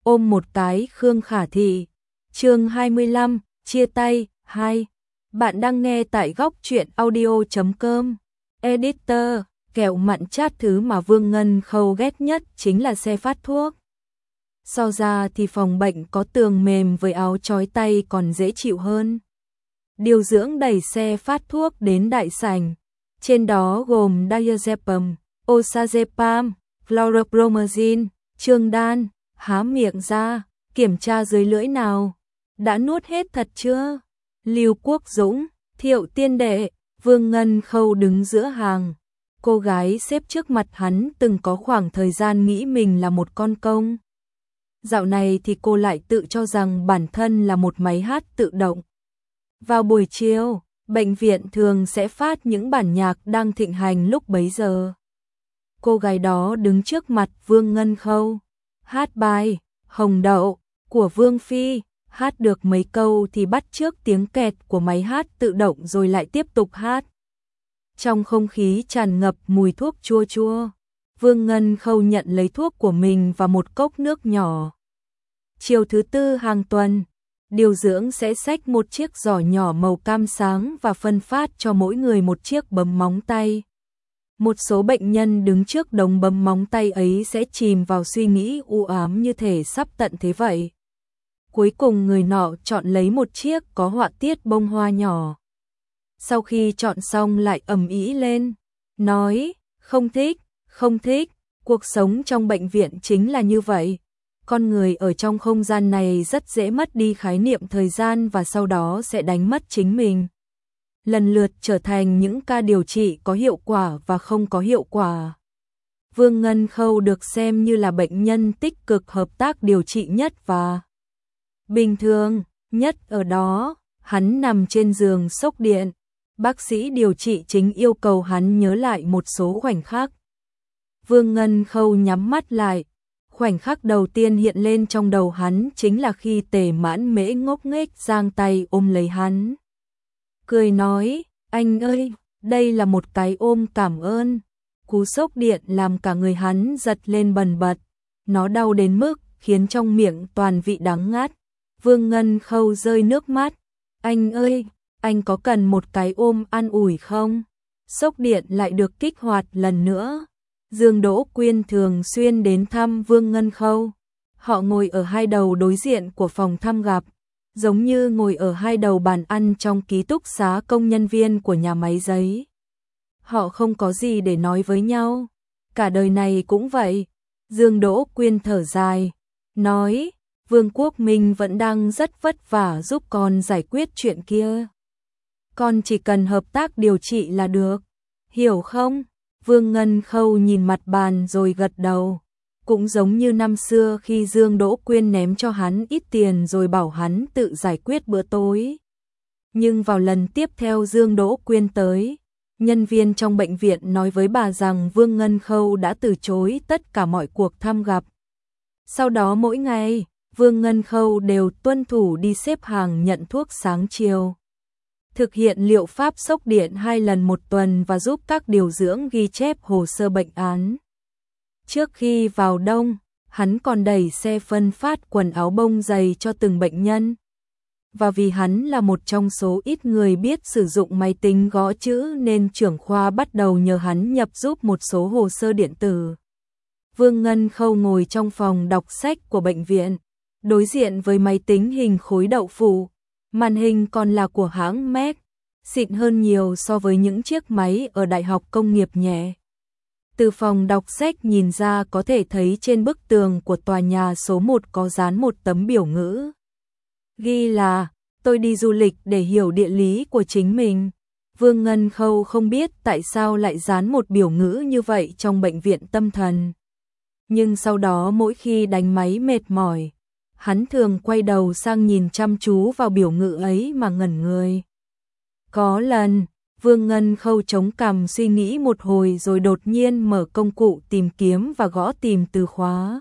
ôm một cái Khương Khả Thị. Chương 25, chia tay 2. Bạn đang nghe tại góc truyện audio.com. Editor, kẹo mặn chát thứ mà Vương Ngân Khâu ghét nhất chính là xe phát thuốc. So ra thì phòng bệnh có tường mềm với áo chói tay còn dễ chịu hơn. Điều dưỡng đẩy xe phát thuốc đến đại sảnh. Trên đó gồm diazepam, oxazepam, chlorpromazine, trương đan. Há miệng ra, kiểm tra dưới lưỡi nào. Đã nuốt hết thật chưa? Lưu Quốc Dũng, Thiệu Tiên Đệ, Vương Ngân Khâu đứng giữa hàng. Cô gái xếp trước mặt hắn từng có khoảng thời gian nghĩ mình là một con công. Dạo này thì cô lại tự cho rằng bản thân là một máy hát tự động. Vào buổi chiều, bệnh viện thường sẽ phát những bản nhạc đang thịnh hành lúc bấy giờ. Cô gái đó đứng trước mặt Vương Ngân Khâu, hát bài Hồng Đậu của Vương Phi, hát được mấy câu thì bắt chước tiếng kẹt của máy hát tự động rồi lại tiếp tục hát. Trong không khí tràn ngập mùi thuốc chua chua, Vương Ngân Khâu nhận lấy thuốc của mình và một cốc nước nhỏ. Chiều thứ tư hàng tuần, điều dưỡng sẽ xách một chiếc giỏ nhỏ màu cam sáng và phân phát cho mỗi người một chiếc bấm móng tay. Một số bệnh nhân đứng trước đống bấm móng tay ấy sẽ chìm vào suy nghĩ u ám như thể sắp tận thế vậy. Cuối cùng người nọ chọn lấy một chiếc có họa tiết bông hoa nhỏ. Sau khi chọn xong lại ầm ĩ lên, nói, không thích, không thích, cuộc sống trong bệnh viện chính là như vậy. Con người ở trong không gian này rất dễ mất đi khái niệm thời gian và sau đó sẽ đánh mất chính mình. Lần lượt trở thành những ca điều trị có hiệu quả và không có hiệu quả. Vương Ngân Khâu được xem như là bệnh nhân tích cực hợp tác điều trị nhất và bình thường nhất ở đó. Hắn nằm trên giường sốc điện. Bác sĩ điều trị chính yêu cầu hắn nhớ lại một số khoảnh khắc. Vương Ngân Khâu nhắm mắt lại. Khoảnh khắc đầu tiên hiện lên trong đầu hắn chính là khi Tề Mãn Mễ ngốc nghếch giang tay ôm lấy hắn. Cười nói, anh ơi, đây là một cái ôm cảm ơn. Cú sốc điện làm cả người hắn giật lên bần bật. Nó đau đến mức khiến trong miệng toàn vị đắng ngắt. Vương Ngân Khâu rơi nước mắt. Anh ơi, anh có cần một cái ôm an ủi không? Sốc điện lại được kích hoạt lần nữa. Dương Đỗ Quyên thường xuyên đến thăm Vương Ngân Khâu. Họ ngồi ở hai đầu đối diện của phòng thăm gặp, giống như ngồi ở hai đầu bàn ăn trong ký túc xá công nhân viên của nhà máy giấy. Họ không có gì để nói với nhau. Cả đời này cũng vậy. Dương Đỗ Quyên thở dài, nói, Vương Quốc Minh vẫn đang rất vất vả giúp con giải quyết chuyện kia. Con chỉ cần hợp tác điều trị là được, hiểu không? Vương Ngân Khâu nhìn mặt bàn rồi gật đầu. Cũng giống như năm xưa khi Dương Đỗ Quyên ném cho hắn ít tiền rồi bảo hắn tự giải quyết bữa tối. Nhưng vào lần tiếp theo Dương Đỗ Quyên tới, nhân viên trong bệnh viện nói với bà rằng Vương Ngân Khâu đã từ chối tất cả mọi cuộc thăm gặp. Sau đó mỗi ngày, Vương Ngân Khâu đều tuân thủ đi xếp hàng nhận thuốc sáng chiều. Thực hiện liệu pháp sốc điện 2 lần một tuần và giúp các điều dưỡng ghi chép hồ sơ bệnh án. Trước khi vào đông, hắn còn đẩy xe phân phát quần áo bông dày cho từng bệnh nhân. Và vì hắn là một trong số ít người biết sử dụng máy tính gõ chữ nên trưởng khoa bắt đầu nhờ hắn nhập giúp một số hồ sơ điện tử. Vương Ngân Khâu ngồi trong phòng đọc sách của bệnh viện, đối diện với máy tính hình khối đậu phụ. Màn hình còn là của hãng Mac, xịn hơn nhiều so với những chiếc máy ở Đại học Công nghiệp nhẹ. Từ phòng đọc sách nhìn ra có thể thấy trên bức tường của tòa nhà số 1 có dán một tấm biểu ngữ. Ghi là, tôi đi du lịch để hiểu địa lý của chính mình. Vương Ngân Khâu không biết tại sao lại dán một biểu ngữ như vậy trong bệnh viện tâm thần. Nhưng sau đó mỗi khi đánh máy mệt mỏi, hắn thường quay đầu sang nhìn chăm chú vào biểu ngữ ấy mà ngẩn người. Có lần, Vương Ngân Khâu chống cằm suy nghĩ một hồi rồi đột nhiên mở công cụ tìm kiếm và gõ tìm từ khóa.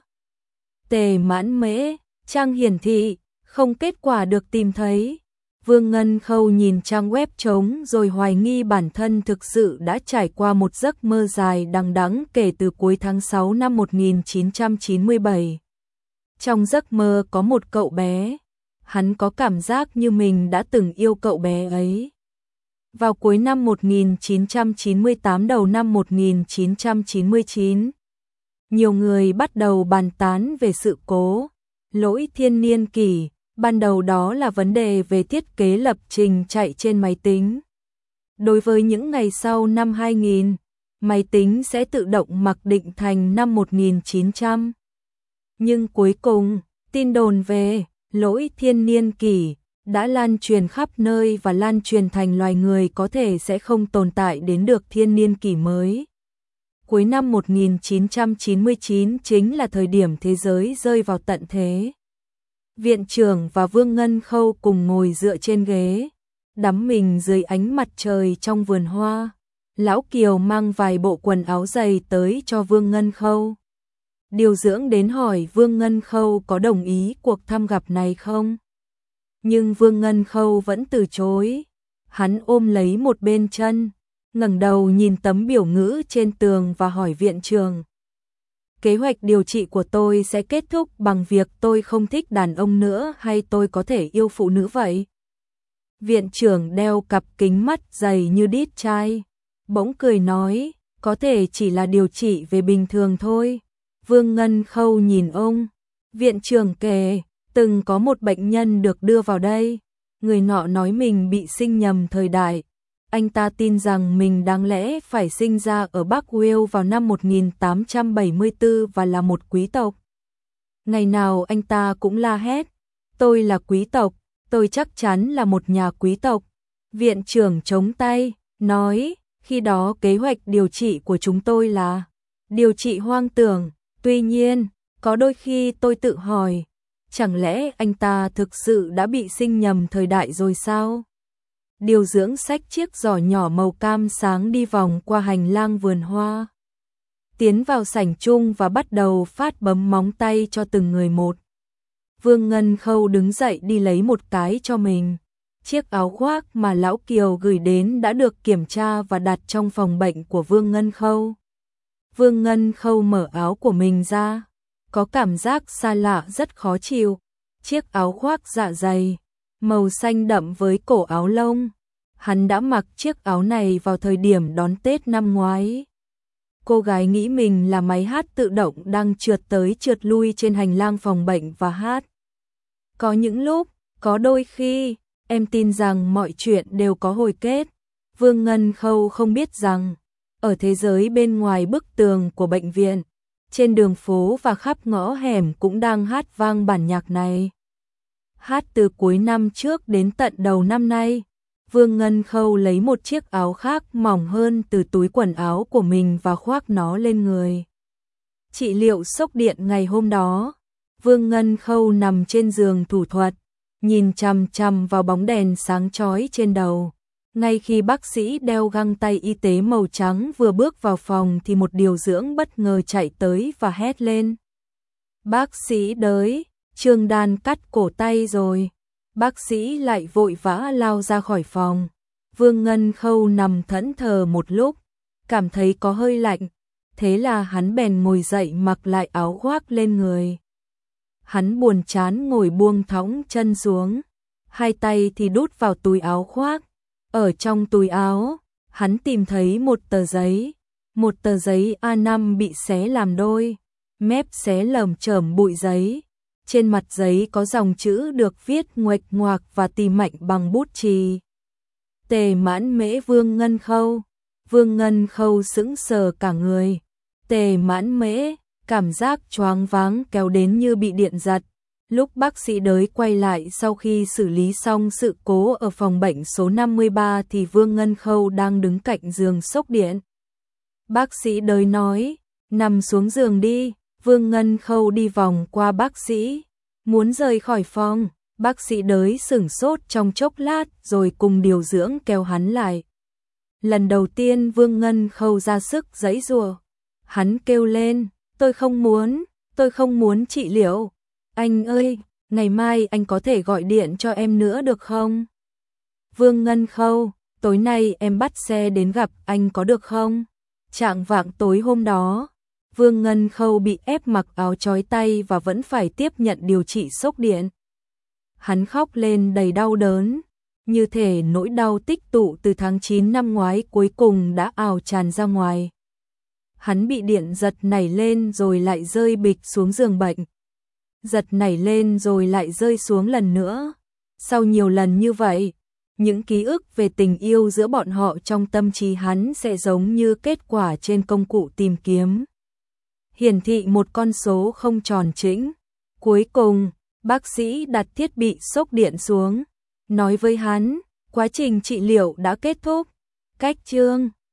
Tề Mãn Mễ, trang hiển thị, không kết quả được tìm thấy. Vương Ngân Khâu nhìn trang web trống rồi hoài nghi bản thân thực sự đã trải qua một giấc mơ dài đằng đẵng kể từ cuối tháng 6 năm 1997. Trong giấc mơ có một cậu bé, hắn có cảm giác như mình đã từng yêu cậu bé ấy. Vào cuối năm 1998 đầu năm 1999, nhiều người bắt đầu bàn tán về sự cố lỗi thiên niên kỷ. Ban đầu đó là vấn đề về thiết kế lập trình chạy trên máy tính. Đối với những ngày sau năm 2000, máy tính sẽ tự động mặc định thành năm 1900. Nhưng cuối cùng, tin đồn về lỗi thiên niên kỷ đã lan truyền khắp nơi và lan truyền thành loài người có thể sẽ không tồn tại đến được thiên niên kỷ mới. Cuối năm 1999 chính là thời điểm thế giới rơi vào tận thế. Viện trưởng và Vương Ngân Khâu cùng ngồi dựa trên ghế, đắm mình dưới ánh mặt trời trong vườn hoa. Lão Kiều mang vài bộ quần áo dày tới cho Vương Ngân Khâu. Điều dưỡng đến hỏi Vương Ngân Khâu có đồng ý cuộc thăm gặp này không? Nhưng Vương Ngân Khâu vẫn từ chối. Hắn ôm lấy một bên chân, ngẩng đầu nhìn tấm biểu ngữ trên tường và hỏi viện trưởng. Kế hoạch điều trị của tôi sẽ kết thúc bằng việc tôi không thích đàn ông nữa hay tôi có thể yêu phụ nữ vậy? Viện trưởng đeo cặp kính mắt dày như đít chai, bỗng cười nói, có thể chỉ là điều trị về bình thường thôi. Vương Ngân Khâu nhìn ông. Viện trưởng kể, từng có một bệnh nhân được đưa vào đây. Người nọ nói mình bị sinh nhầm thời đại. Anh ta tin rằng mình đáng lẽ phải sinh ra ở Bắc Wales vào năm 1874 và là một quý tộc. Ngày nào anh ta cũng la hét, tôi là quý tộc, tôi chắc chắn là một nhà quý tộc. Viện trưởng chống tay, nói, khi đó kế hoạch điều trị của chúng tôi là điều trị hoang tưởng. Tuy nhiên, có đôi khi tôi tự hỏi, chẳng lẽ anh ta thực sự đã bị sinh nhầm thời đại rồi sao? Điều dưỡng xách chiếc giỏ nhỏ màu cam sáng đi vòng qua hành lang vườn hoa, tiến vào sảnh chung và bắt đầu phát bấm móng tay cho từng người một. Vương Ngân Khâu đứng dậy đi lấy một cái cho mình. Chiếc áo khoác mà Lão Kiều gửi đến đã được kiểm tra và đặt trong phòng bệnh của Vương Ngân Khâu. Vương Ngân Khâu mở áo của mình ra, có cảm giác xa lạ rất khó chịu. Chiếc áo khoác dạ dày, màu xanh đậm với cổ áo lông. Hắn đã mặc chiếc áo này vào thời điểm đón Tết năm ngoái. Cô gái nghĩ mình là máy hát tự động đang trượt tới trượt lui trên hành lang phòng bệnh và hát. Có những lúc, có đôi khi, em tin rằng mọi chuyện đều có hồi kết. Vương Ngân Khâu không biết rằng, ở thế giới bên ngoài bức tường của bệnh viện, trên đường phố và khắp ngõ hẻm cũng đang hát vang bản nhạc này. Hát từ cuối năm trước đến tận đầu năm nay. Vương Ngân Khâu lấy một chiếc áo khác mỏng hơn từ túi quần áo của mình và khoác nó lên người. Trị liệu sốc điện ngày hôm đó, Vương Ngân Khâu nằm trên giường thủ thuật, nhìn chằm chằm vào bóng đèn sáng chói trên đầu. Ngay khi bác sĩ đeo găng tay y tế màu trắng vừa bước vào phòng thì một điều dưỡng bất ngờ chạy tới và hét lên. Bác sĩ đới, Trương Đan cắt cổ tay rồi. Bác sĩ lại vội vã lao ra khỏi phòng. Vương Ngân Khâu nằm thẫn thờ một lúc, cảm thấy có hơi lạnh. Thế là hắn bèn ngồi dậy mặc lại áo khoác lên người. Hắn buồn chán ngồi buông thõng chân xuống, hai tay thì đút vào túi áo khoác. Ở trong túi áo, hắn tìm thấy một tờ giấy A5 bị xé làm đôi, mép xé lởm chởm bụi giấy. Trên mặt giấy có dòng chữ được viết nguệch ngoạc và tì mạnh bằng bút chì. Tề Mãn Mễ Vương Ngân Khâu. Vương Ngân Khâu sững sờ cả người. Tề Mãn Mễ, cảm giác choáng váng kéo đến như bị điện giật. Lúc bác sĩ đới quay lại sau khi xử lý xong sự cố ở phòng bệnh số 53 thì Vương Ngân Khâu đang đứng cạnh giường sốc điện. Bác sĩ đới nói, nằm xuống giường đi. Vương Ngân Khâu đi vòng qua bác sĩ, muốn rời khỏi phòng. Bác sĩ đới sửng sốt trong chốc lát rồi cùng điều dưỡng kéo hắn lại. Lần đầu tiên Vương Ngân Khâu ra sức giãy giụa. Hắn kêu lên, tôi không muốn trị liệu. Anh ơi, ngày mai anh có thể gọi điện cho em nữa được không? Vương Ngân Khâu, tối nay em bắt xe đến gặp anh có được không? Chạng vạng tối hôm đó, Vương Ngân Khâu bị ép mặc áo trói tay và vẫn phải tiếp nhận điều trị sốc điện. Hắn khóc lên đầy đau đớn, như thể nỗi đau tích tụ từ tháng 9 năm ngoái cuối cùng đã ào tràn ra ngoài. Hắn bị điện giật nảy lên rồi lại rơi bịch xuống giường bệnh. Giật nảy lên rồi lại rơi xuống lần nữa. Sau nhiều lần như vậy, những ký ức về tình yêu giữa bọn họ trong tâm trí hắn sẽ giống như kết quả trên công cụ tìm kiếm, hiển thị một con số không tròn chỉnh. Cuối cùng, bác sĩ đặt thiết bị sốc điện xuống, nói với hắn, quá trình trị liệu đã kết thúc. Cách chương